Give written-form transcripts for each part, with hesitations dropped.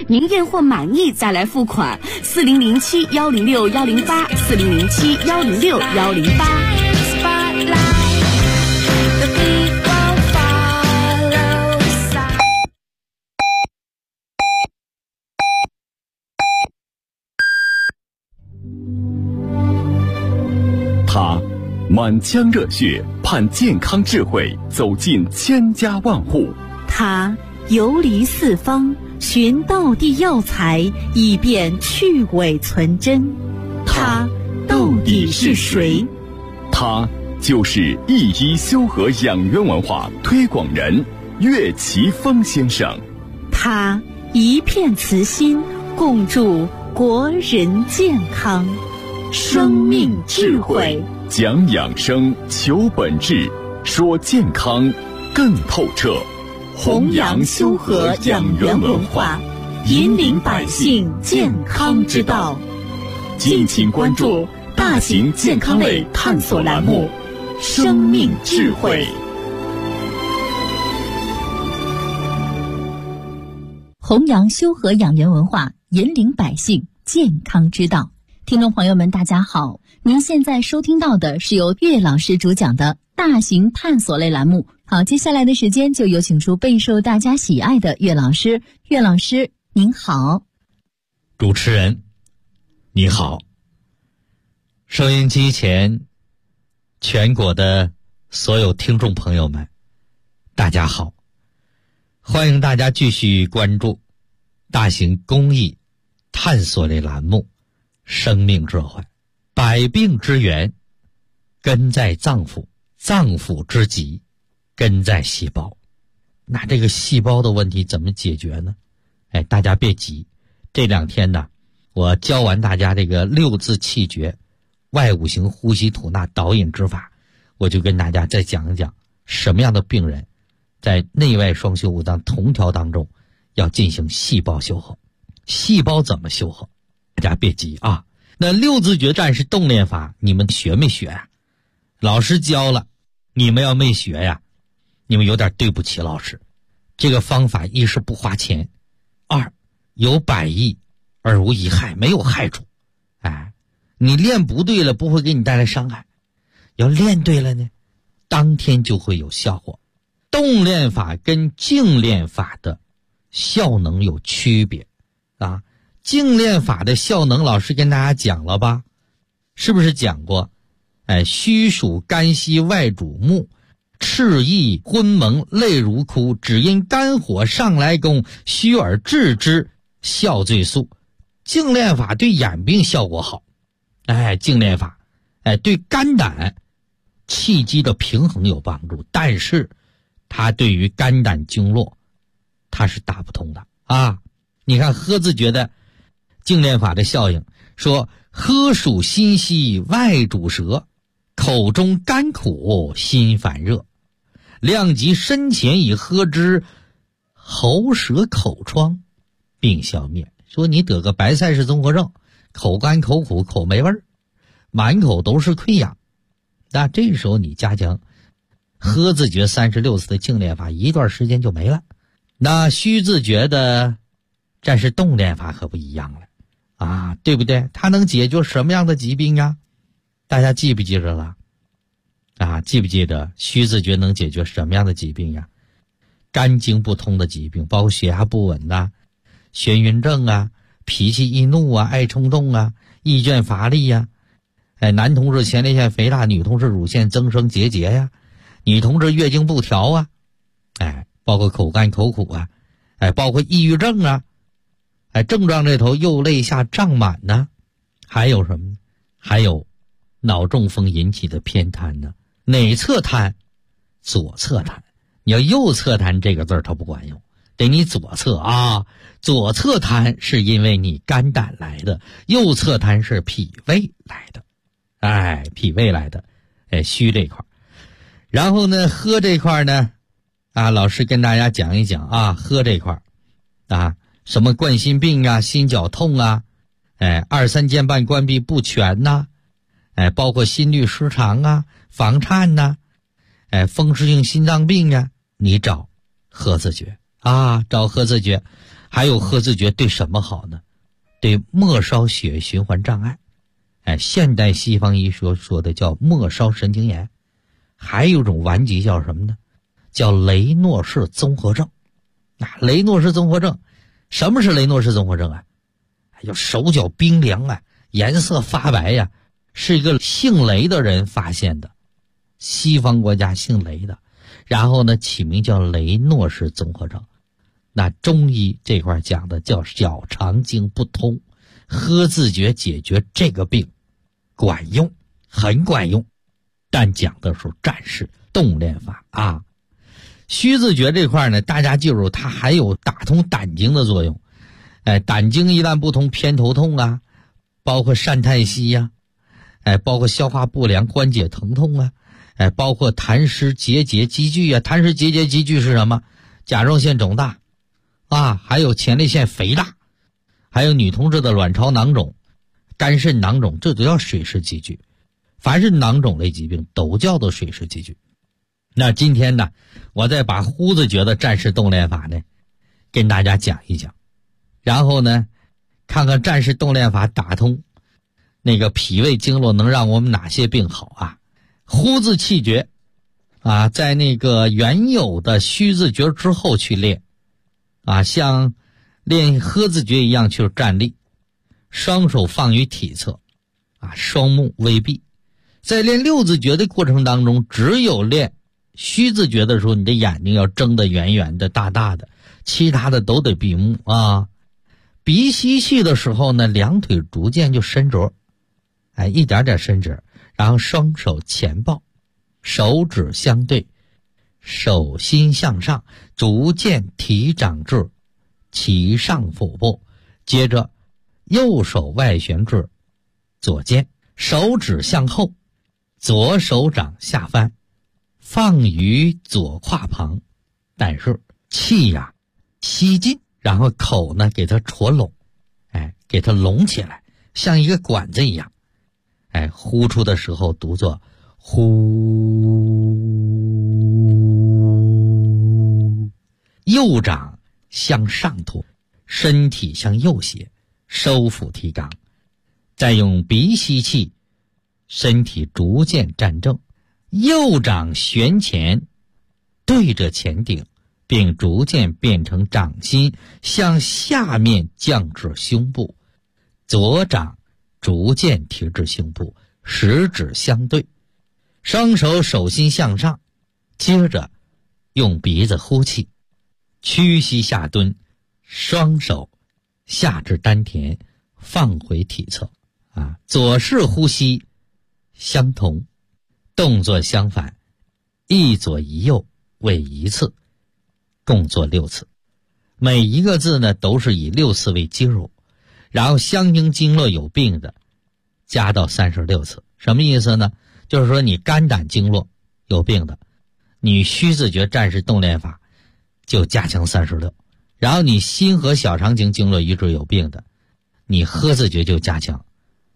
您验货满意再来付款。4007-106-108，4007-106-108。 他满腔热血盼健康智慧走进千家万户， 他游离四方寻道地药材，以便去伪存真。他到底是谁？ 他就是一一修和养元文化推广人岳奇峰先生。 他一片慈心，共筑国人健康。生命智慧， 讲养生，求本质，说健康更透彻。 弘扬修和养元文化，引领百姓健康之道。 敬请关注大型健康类探索栏目《生命智慧》。 弘扬修和养元文化，引领百姓健康之道。听众朋友们，大家好，您现在收听到的是由岳老师主讲的大型探索类栏目。好，接下来的时间就有请出备受大家喜爱的岳老师。岳老师您好。 主持人你好，收音机前全国的所有听众朋友们大家好，欢迎大家继续关注大型公益探索类栏目生命智慧。百病之源根在脏腑，脏腑之疾根在细胞。那这个细胞的问题怎么解决呢？大家别急，这两天呢，我教完大家这个六字气诀外五行呼吸吐纳导引之法，我就跟大家再讲一讲什么样的病人在内外双修五脏同调当中要进行细胞修和。细胞怎么修和？大家别急啊。那六字诀战士动练法你们学没学呀？老师教了，你们要没学呀，你们有点对不起老师。这个方法一是不花钱，二有百益而无一害，没有害处。你练不对了不会给你带来伤害，要练对了呢，当天就会有效果。动练法跟静练法的效能有区别啊。静练法的效能老师跟大家讲了吧，是不是讲过？虚属肝息外主目，赤意昏蒙泪如哭，只因肝火上来攻，虚而治之，效最速。静练法对眼病效果好，静练法对肝胆气机的平衡有帮助，但是它对于肝胆经络它是打不通的啊。你看喝字诀的静练法的效应，说喝属心息外主舌，口中甘苦心烦热，量及身前以喝之，喉舌口疮并消灭。说你得个白菜氏综合症，口干口苦口没味儿，满口都是溃疡，那这时候你加强喝字诀36次的静练法，一段时间就没了。那虚字诀的战士动练法可不一样了啊，对不对？它能解决什么样的疾病啊？大家记不记着了？记不记得虚字诀能解决什么样的疾病呀？肝经不通的疾病，包括血压不稳啊、眩晕症啊、脾气易怒啊、爱冲动啊、易倦乏力呀、男同志前列腺肥大，女同志乳腺增生结节呀、女同志月经不调啊，包括口干口苦啊，包括抑郁症啊，症状这头右肋下胀满呢，还有什么呢？还有脑中风引起的偏瘫呢。哪侧瘫？左侧瘫。你要右侧瘫这个字它不管用，得你左侧啊。左侧瘫是因为你肝胆来的，右侧瘫是脾胃来的。脾胃来的，虚这块。然后呢，喝这块呢，老师跟大家讲一讲啊，喝这块什么冠心病啊、心绞痛啊，二三间瓣关闭不全呐，包括心律失常啊、房颤呐，风湿性心脏病啊，你找喝字诀啊，找喝字诀。 还有喝自觉对什么好呢？对末梢血液循环障碍，现代西方医学说的叫末梢神经炎。还有一种顽疾叫什么呢？叫雷诺氏综合症。雷诺氏综合症，什么是雷诺氏综合症啊？就手脚冰凉啊，颜色发白呀，是一个姓雷的人发现的，西方国家姓雷的，然后呢起名叫雷诺氏综合症。那中医这块讲的叫小肠经不通，喝自觉解决这个病管用，很管用，但讲的是战士动练法啊。虚自觉这块呢，大家记住它还有打通胆经的作用。胆经一旦不通，偏头痛啊，包括疝太息呀，包括消化不良、关节疼痛啊，包括痰湿结节积聚啊。痰湿结节积聚是什么？甲状腺肿大啊，还有前列腺肥大，还有女同志的卵巢囊肿、肝肾囊肿，这都叫水湿积聚。凡是囊肿类疾病都叫做水湿积聚。那今天呢，我再把呼自觉的战士动练法呢跟大家讲一讲，然后呢看看战士动练法打通那个脾胃经络能让我们哪些病好啊。呼字气诀啊，在那个原有的虚字诀之后去练啊，像练喝字诀一样去站立，双手放于体侧啊，双目微闭。在练六字诀的过程当中，只有练虚字诀的时候，你的眼睛要睁得圆圆的大大的，其他的都得闭目啊。鼻吸气的时候呢，两腿逐渐就伸直，一点点伸直，然后双手前抱，手指相对，手心向上，逐渐提掌至其上腹部，接着右手外旋至左肩，手指向后，左手掌下翻，放于左胯旁，但是气呀吸进，然后口呢给它戳拢，给它拢起来，像一个管子一样，呼出的时候读作呼。右掌向上托，身体向右斜，收腹提肛，再用鼻吸气，身体逐渐站正，右掌旋前对着前顶，并逐渐变成掌心向下面降至胸部，左掌逐渐提至胸部，食指相对，双手手心向上，接着用鼻子呼气，屈膝下蹲，双手下至丹田，放回体侧啊，左式呼吸相同，动作相反，一左一右为一次，共做6次。每一个字呢都是以6次为基数，然后相应经络有病的加到36次。什么意思呢？就是说你肝胆经络有病的，你虚自觉战士动练法就加强36，然后你心和小肠经经络一致有病的，你喝自觉就加强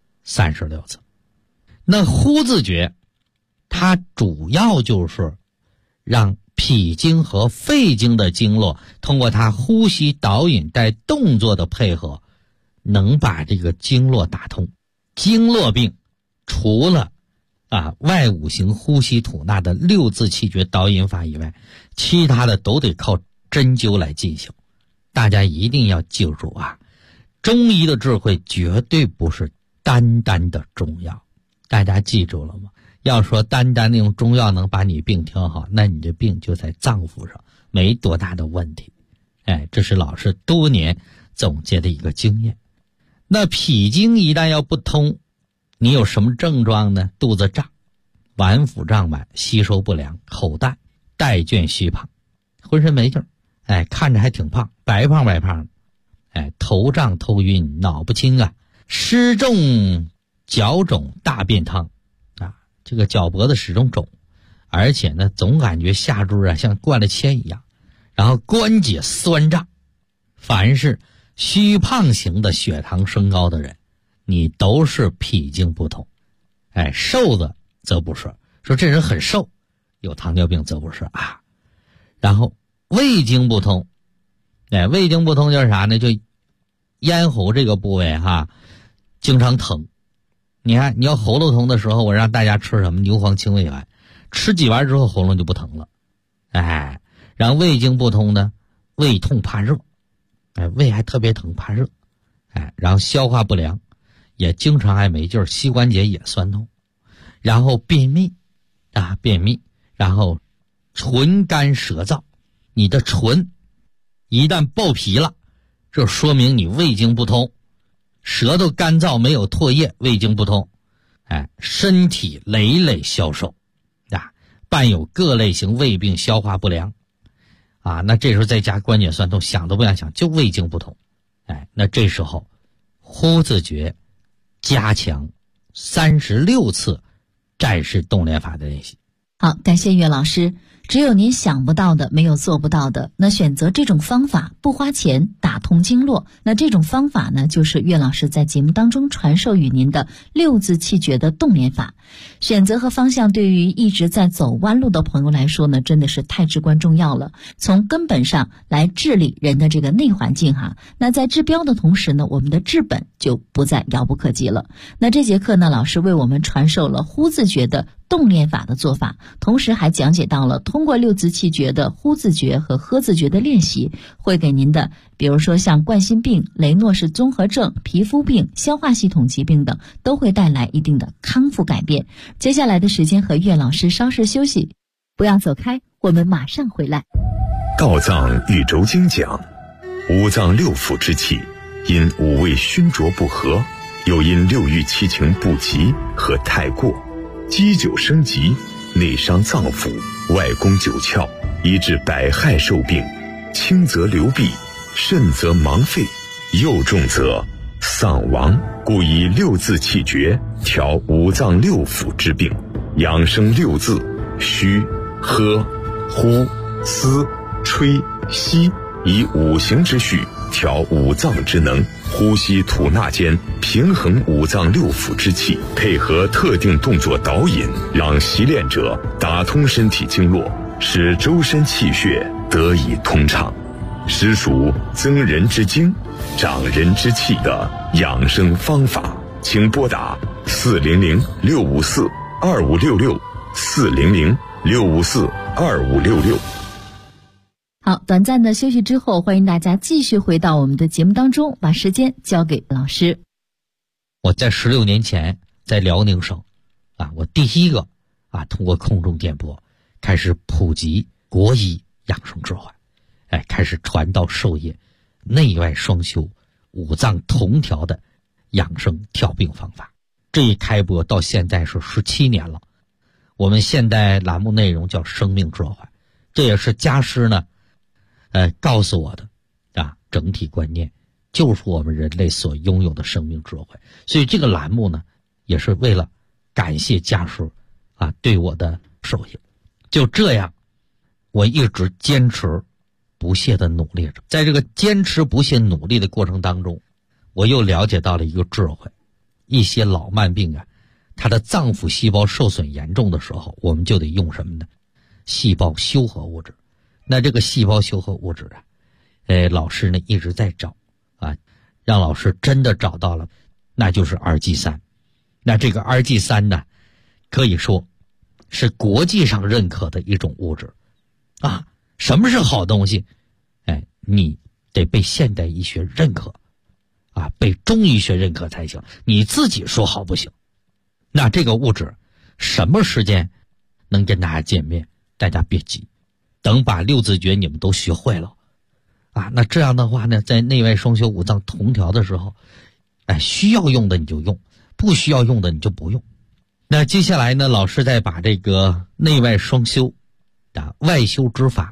36次。那呼自觉它主要就是让脾经和肺经的经络通过它呼吸导引带动作的配合，能把这个经络打通。经络病除了外五行呼吸吐纳的6字气诀导引法以外，其他的都得靠针灸来进行。大家一定要记住啊，中医的智慧绝对不是单单的中药，大家记住了吗？要说单单用中药能把你病调好，那你这病就在脏腑上，没多大的问题。这是老师多年总结的一个经验。那脾经一旦要不通，你有什么症状呢？肚子胀，脘腹胀满，吸收不良，口淡，带倦虚胖，浑身没劲儿，看着还挺胖，白胖白胖的，头胀头晕，脑不清啊，湿重脚肿，大便汤啊，这个脚脖子始终肿，而且呢总感觉下肢像灌了铅一样，然后关节酸胀。凡是虚胖型的血糖升高的人，你都是脾经不通。瘦子则不是，说这人很瘦，有糖尿病则不是啊。然后胃经不通， 胃经不通就是啥呢？就咽喉这个部位经常疼。你看，你要喉咙疼的时候，我让大家吃什么牛黄清胃丸，吃几丸之后喉咙就不疼了。然后胃经不通呢，胃痛怕热，胃还特别疼怕热，然后消化不良，也经常还没劲儿，膝关节也酸痛，然后便秘，然后唇干舌燥，你的唇一旦爆皮了，这说明你胃经不通，舌头干燥没有唾液，胃经不通，身体累累消瘦，伴有各类型胃病、消化不良，那这时候再加关节酸痛，想都不想想，就胃经不通，那这时候呼字诀加强36次战士动联法的练习。 好，感谢岳老师。只有您想不到的，没有做不到的。那选择这种方法不花钱，打通经络，那这种方法呢，就是岳老师在节目当中传授与您的6字气诀的动联法。选择和方向对于一直在走弯路的朋友来说呢，真的是太至关重要了。从根本上来治理人的这个内环境那在治标的同时呢，我们的治本就不再遥不可及了。那这节课呢，老师为我们传授了呼字诀的动联法的做法，同时还讲解到了通过6字气诀的呼字诀和喝字诀的练习，会给您的比如说像冠心病、雷诺氏综合症、皮肤病、消化系统疾病等，都会带来一定的康复改变。接下来的时间和岳老师稍事休息，不要走开，我们马上回来。 道藏宇宙经讲，五脏六腑之气因五味熏浊不和，又因六欲七情不及和太过，积久生疾，内伤脏腑，外攻九窍，以致百害受病，轻则流弊，甚则盲废，又重则丧亡。故以6字气诀调五脏六腑之病，养生6字：虚、喝、呼、思、吹、吸，以五行之序调五脏之能，呼吸吐纳间平衡五脏六腑之气，配合特定动作导引，让习练者打通身体经络，使周身气血得以通畅，实属增人之精、长人之气的养生方法。请拨打400-654-2566 400-654-2566。 好，短暂的休息之后，欢迎大家继续回到我们的节目当中，把时间交给老师。 我在16年前在辽宁省我第一个通过空中电波开始普及国医养生智慧，开始传道授业，内外双修、五脏同调的养生调病方法。这一开播到现在是17年了。我们现在栏目内容叫生命智慧，这也是家师呢告诉我的整体观念，就是我们人类所拥有的生命智慧。所以这个栏目呢，也是为了感谢家师对我的授业。就这样，我一直坚持不懈的努力着。在这个坚持不懈努力的过程当中，我又了解到了一个智慧。一些老慢病它的脏腑细胞受损严重的时候，我们就得用什么呢？细胞修合物质。那这个细胞修合物质老师呢一直在找让老师真的找到了，那就是 RG3。那这个 RG3呢，可以说是国际上认可的一种物质什么是好东西？你得被现代医学认可被中医学认可才行，你自己说好不行。那这个物质什么时间能跟大家见面？大家别急，等把6字诀你们都学会了那这样的话呢，在内外双修五脏同调的时候需要用的你就用，不需要用的你就不用。那接下来呢，老师再把这个内外双修外修之法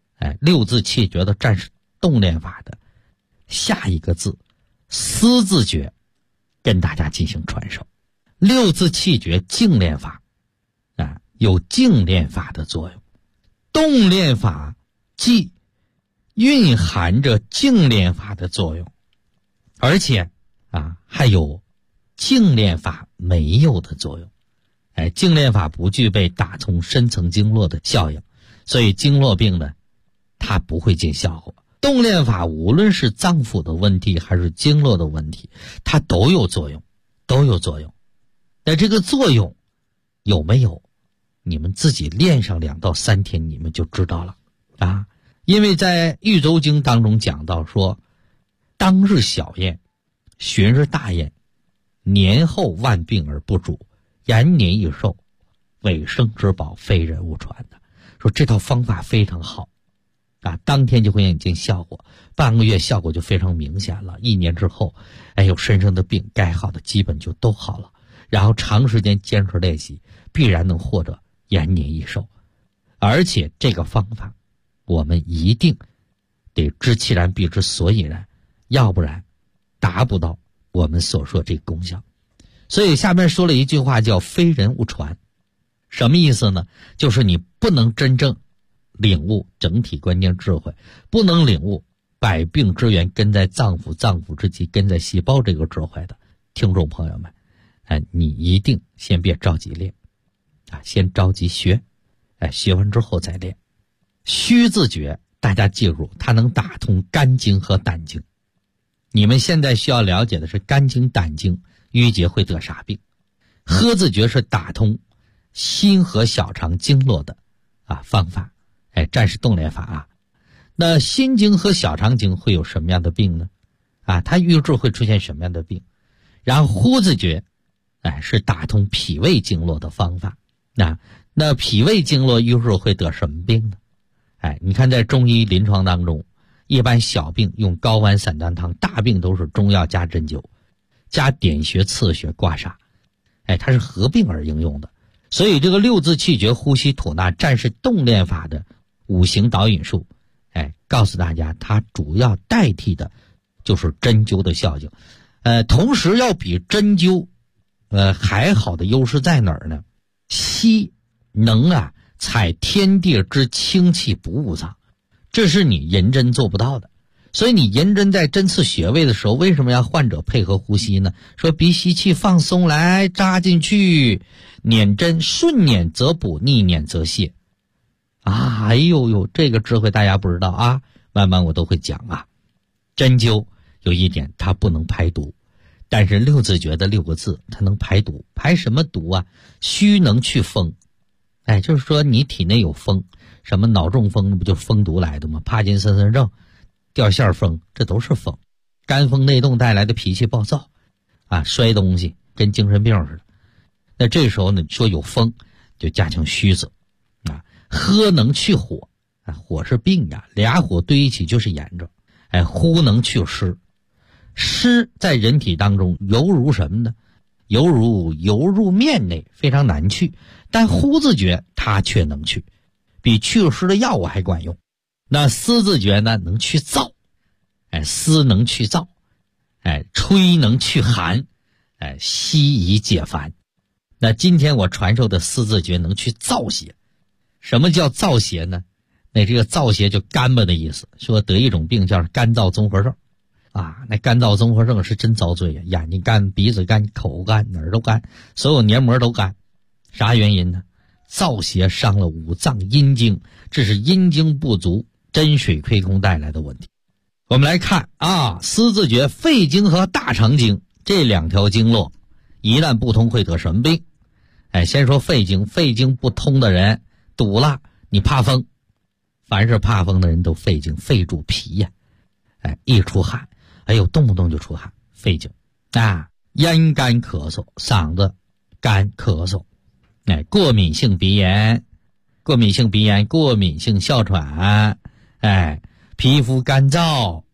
6字气诀的战士动练法的下一个字思字诀跟大家进行传授。6字气诀静练法有静练法的作用，动练法既蕴含着静练法的作用，而且还有静练法没有的作用。静练法不具备打通深层经络的效应，所以经络病呢它不会见效果。 动炼法无论是脏腑的问题还是经络的问题，它都有作用，都有作用。但这个作用有没有，你们自己练上2到3天你们就知道了啊。因为在《玉州经》当中讲到说，当日小宴，旬日大宴，年后万病而不主，延年益寿，尾生之宝，非人勿传的。说这套方法非常好啊，当天就会眼见效果，半个月效果就非常明显了，1年之后，有身上的病该好的基本就都好了，然后长时间坚持练习，必然能获得延年益寿。而且这个方法我们一定得知其然必知所以然，要不然达不到我们所说这个功效。所以下面说了一句话叫非人勿传。什么意思呢？就是你不能真正领悟整体关键智慧，不能领悟百病之源根在脏腑，脏腑之基根在细胞这个智慧的听众朋友们，你一定先别着急练啊，先着急学，学完之后再练。虚字诀大家记住，它能打通肝经和胆经。你们现在需要了解的是肝经胆经淤结会得啥病。呵字诀是打通心和小肠经络的方法，战士动炼法啊。那心经和小肠经会有什么样的病呢？它预治会出现什么样的病？然后呼字诀是打通脾胃经络的方法。那脾胃经络预治会得什么病呢？你看在中医临床当中，一般小病用高丸散丹汤，大病都是中药加针灸加点穴刺穴刮痧，它是合并而应用的。所以这个6字气诀呼吸吐纳战士动炼法的5行导引术，告诉大家它主要代替的就是针灸的效应。同时要比针灸还好的优势在哪儿呢？吸能采天地之清气不误脏，这是你银针做不到的。所以你银针在针刺穴位的时候，为什么要患者配合呼吸呢？说鼻吸气放松来扎进去，捻针顺捻则补，逆捻则泻这个智慧大家不知道啊，慢慢我都会讲啊。针灸有一点它不能排毒，但是6字诀的6个字它能排毒。排什么毒啊？虚能去风，就是说你体内有风，什么脑中风不就风毒来的吗？帕金森氏症、掉线风，这都是风。肝风内动带来的脾气暴躁摔东西跟精神病似的。那这时候呢，说有风就加强虚字喝能去火火是病呀，俩火堆一起就是炎症。呼能去湿，湿在人体当中犹如什么呢？犹如油入面内，非常难去，但呼字诀它却能去，比祛湿的药物还管用。那思字诀呢，能去燥，思能去燥，吹能去寒，息以解烦。那今天我传授的思字诀能去燥邪。什么叫燥邪呢？那这个燥邪就干巴的意思，说得一种病叫干燥综合症那干燥综合症是真遭罪呀，眼睛干，鼻子干，口干，哪儿都干，所有黏膜都干。啥原因呢？燥邪伤了5脏阴经，这是阴经不足，真水亏空带来的问题。我们来看思字诀肺经和大肠经这2条经络一旦不通会得什么病？先说肺经。肺经不通的人堵了，你怕风，凡是怕风的人都肺经，肺主脾呀，一出汗，动不动就出汗，肺经咽干咳嗽，嗓子干咳嗽，过敏性鼻炎，过敏性哮喘，皮肤干燥，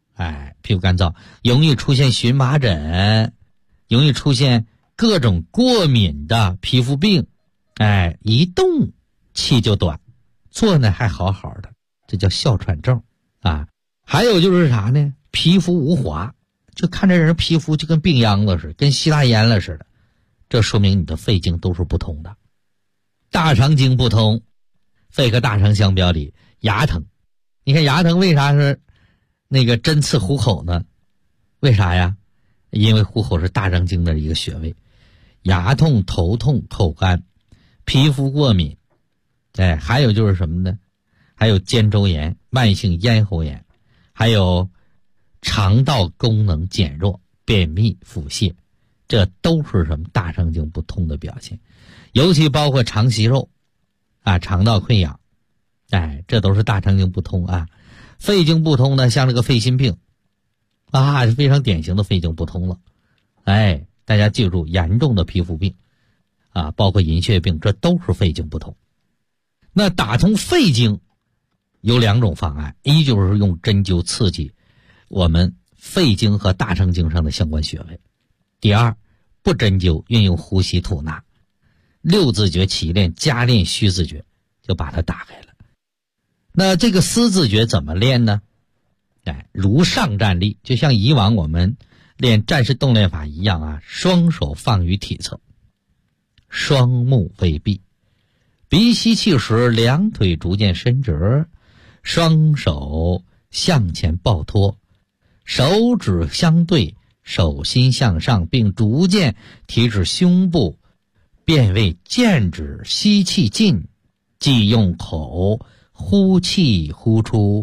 容易出现荨麻疹，容易出现各种过敏的皮肤病，一动气就短，坐呢还好好的，这叫哮喘症还有就是啥呢？皮肤无华，就看这人皮肤就跟病秧子似的，跟希腊烟了似的，这说明你的肺经都是不通的。大肠经不通，肺和大肠相表里，牙疼。你看牙疼为啥是那个针刺虎口呢？为啥呀？因为虎口是大肠经的一个穴位。牙痛、头痛、口干、皮肤过敏，还有就是什么呢？还有肩周炎、慢性咽喉炎， 还有肠道功能减弱、便秘、腹泻，这都是什么大肠经不通的表现。尤其包括肠息肉啊、肠道溃疡，这都是大肠经不通啊。肺经不通呢，像这个肺心病啊，非常典型的肺经不通了。大家记住，严重的皮肤病啊，包括银屑病，这都是肺经不通。那打通肺经有2种方案，一就是用针灸刺激我们肺经和大肠经上的相关穴位，第二不针灸，运用呼吸吐纳，六字诀起练加练虚字诀，就把它打开了。那这个丝字诀怎么练呢？如上站立，就像以往我们练战士动练法一样啊，双手放于体侧，双目微闭，鼻吸气时两腿逐渐伸直，双手向前抱托，手指相对，手心向上，并逐渐提至胸部，变为剑指吸气进，即用口呼气呼出，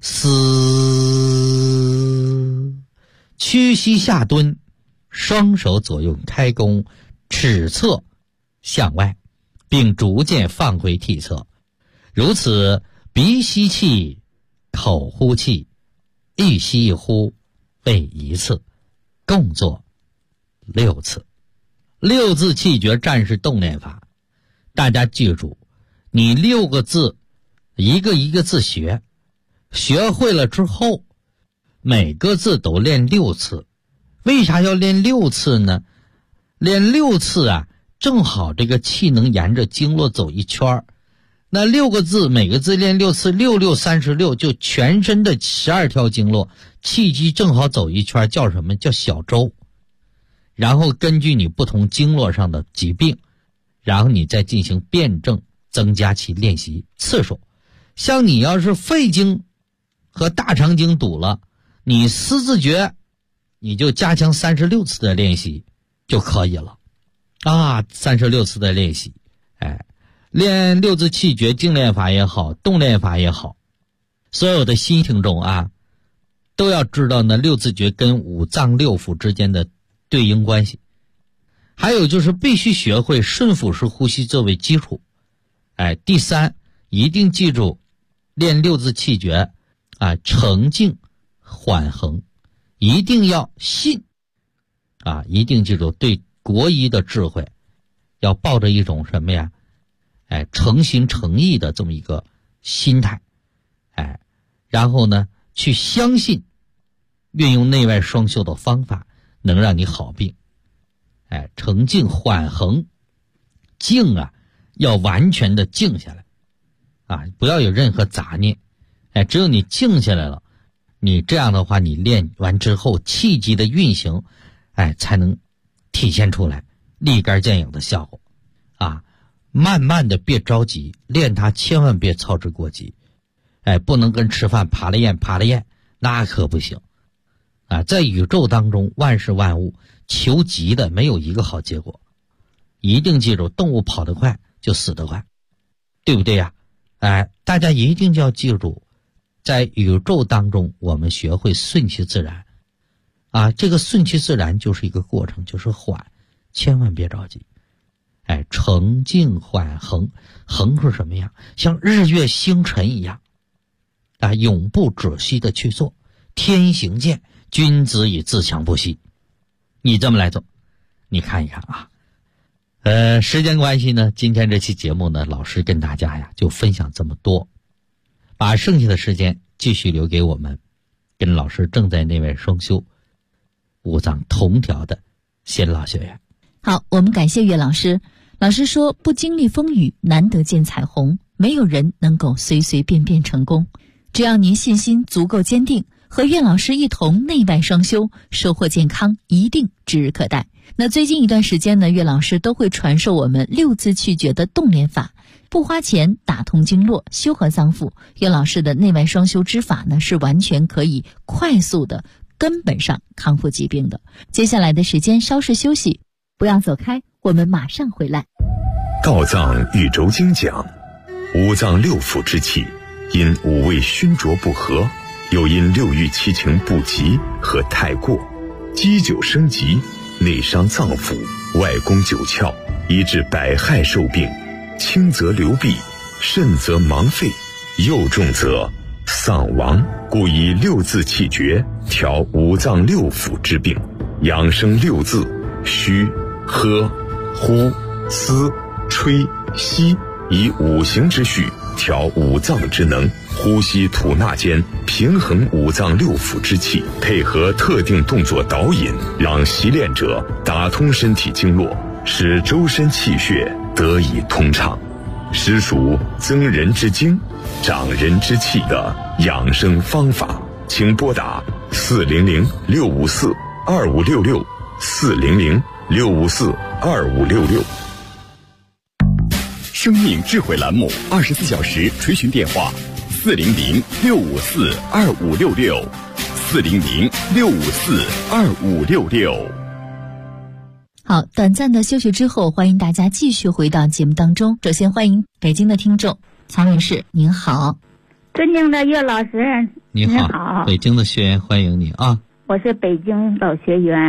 嘶，屈膝下蹲，双手左右开弓，尺侧向外，并逐渐放回体侧。如此鼻吸气，口呼气，一吸一呼为1次，共做6次。6字气诀战士动练法，大家记住，你6个字一个一个字学会了之后，每个字都练6次。为啥要练6次呢？练6次啊，正好这个气能沿着经络走一圈，那6个字每个字练6次，6 6 36，就全身的12条经络气机正好走一圈，叫什么？叫小周。然后根据你不同经络上的疾病，然后你再进行辩证，增加其练习次数。像你要是肺经和大肠经堵了，你丝字诀你就加强36次的练习就可以了啊，36次的练习。练6字气诀静练法也好，动练法也好，所有的新听众啊，都要知道呢6字诀跟5脏6腑之间的对应关系。还有就是必须学会顺腹式呼吸作为基础。第3，一定记住练6字气诀啊，沉静缓衡，一定要信啊，一定记住对国医的智慧要抱着一种什么呀？诚心诚意的这么一个心态，然后呢，去相信运用内外双修的方法能让你好病。沉静缓衡，静啊，要完全的静下来啊，不要有任何杂念。只有你静下来了，你这样的话，你练完之后气机的运行，才能体现出来立竿见影的效果啊。慢慢的，别着急，练它千万别操之过急。不能跟吃饭扒了咽，那可不行啊。在宇宙当中，万事万物求急的没有一个好结果。一定记住，动物跑得快就死得快，对不对呀？大家一定要记住，在宇宙当中，我们学会顺其自然啊。这个顺其自然就是一个过程，就是缓，千万别着急。沉静缓衡，衡是什么样？像日月星辰一样啊，永不止息的去做。天行健，君子以自强不息。你这么来做，你看一看啊。时间关系呢，今天这期节目呢，老师跟大家呀就分享这么多，把剩下的时间继续留给我们跟老师正在内外双修5脏同调的新老学员。 好，我们感谢岳老师。老师说，不经历风雨，难得见彩虹。没有人能够随随便便成功。只要您信心足够坚定，和岳老师一同内外双修，收获健康一定指日可待。那最近一段时间呢，岳老师都会传授我们6字气诀的动练法，不花钱打通经络，修和脏腑。岳老师的内外双修之法呢，是完全可以快速的根本上康复疾病的。接下来的时间稍事休息，不要走开，我们马上回来。 道藏宇轴经讲，5脏6腑之气因5味熏浊不和， 又因六欲七情不及和太过，积久生疾，内伤脏腑，外攻九窍，以致百害受病，轻则流弊，甚则盲废，又重则丧亡。故以六字气诀调五脏六腑之病，养生六字：虚、喝、呼、思、吹、吸，以五行之序调五脏之能，呼吸吐纳间平衡五脏六腑之气，配合特定动作导引，让习练者打通身体经络，使周身气血得以通畅，实属增人之精，长人之气的养生方法。请拨打400-6546-2566，400-6546-2566。 生命智慧栏目24小时垂询电话：400-654-2566，400-654-2566。 好，短暂的休息之后，欢迎大家继续回到节目当中。首先欢迎北京的听众曹女士，您好。 尊敬的岳老师， 你好，北京的学员欢迎你啊！ 我是北京老学员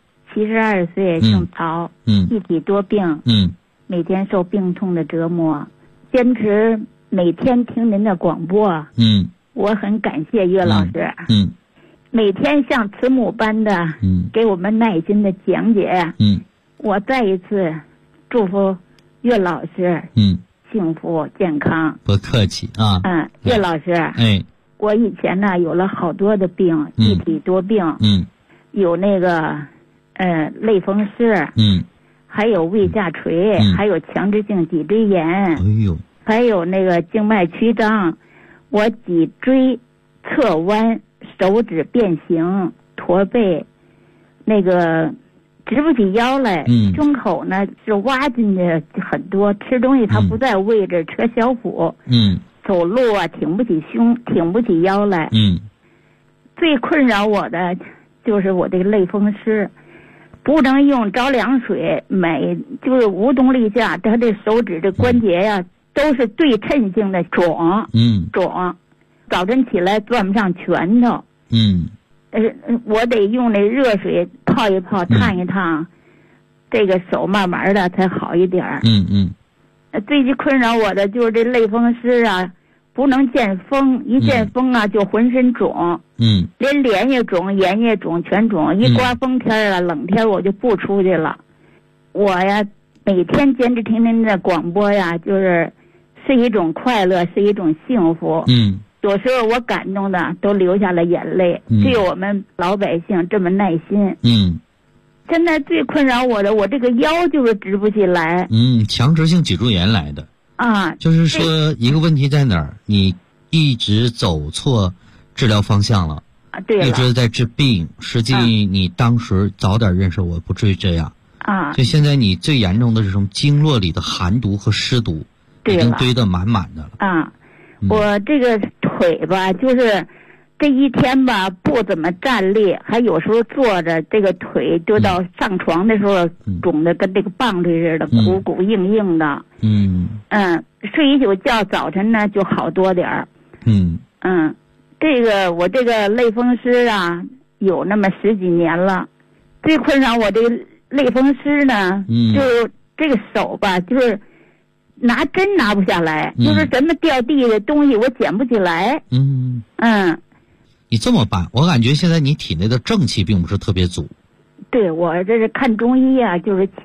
，72岁，姓曹，一体多病，每天受病痛的折磨，坚持每天听您的广播，我很感谢岳老师，每天像慈母般的给我们耐心的讲解，我再一次祝福岳老师幸福健康。 不客气啊。 岳老师，我以前呢有了好多的病，一体多病，有那个类风湿，还有胃下垂，还有强直性脊椎炎，还有那个静脉曲张，我脊椎侧弯，手指变形，驼背，那个直不起腰来，胸口呢是挖进去很多，吃东西它不在位置，扯小腹，走路啊挺不起胸，挺不起腰来，最困扰我的就是我这个类风湿，不能用着凉水，就是无动力下，他这手指这关节呀，都是对称性的肿，早晨起来攥不上拳头，我得用那热水泡一泡，烫一烫，这个手慢慢的才好一点。最困扰我的就是这类风湿啊，不能见风，一见风啊就浑身肿，连脸也肿，眼也肿，全肿。一刮风天啊，冷天我就不出去了。我呀，每天坚持听您的广播呀，是一种快乐，是一种幸福。有时候我感动的都流下了眼泪，只有我们老百姓这么耐心。现在最困扰我的，我这个腰就是直不起来。 强直性脊柱炎来的啊，就是说一个问题在哪儿？你一直走错治疗方向了啊，对了，一直在治病，实际你当时早点认识我，不至于这样啊。就现在你最严重的这种经络里的寒毒和湿毒，已经堆得满满的了啊。我这个腿吧，就是这一天吧不怎么站立，还有时候坐着，这个腿就到上床的时候肿的跟这个棒槌似的，鼓鼓硬硬的。睡一宿觉，早晨呢就好多点儿。这个我这个类风湿啊，有那么10几年了。最困扰我这个类风湿呢，就这个手吧，就是拿针拿不下来，就是什么掉地的东西我捡不起来。你这么办，我感觉现在你体内的正气并不是特别足。对，我这是看中医啊，就是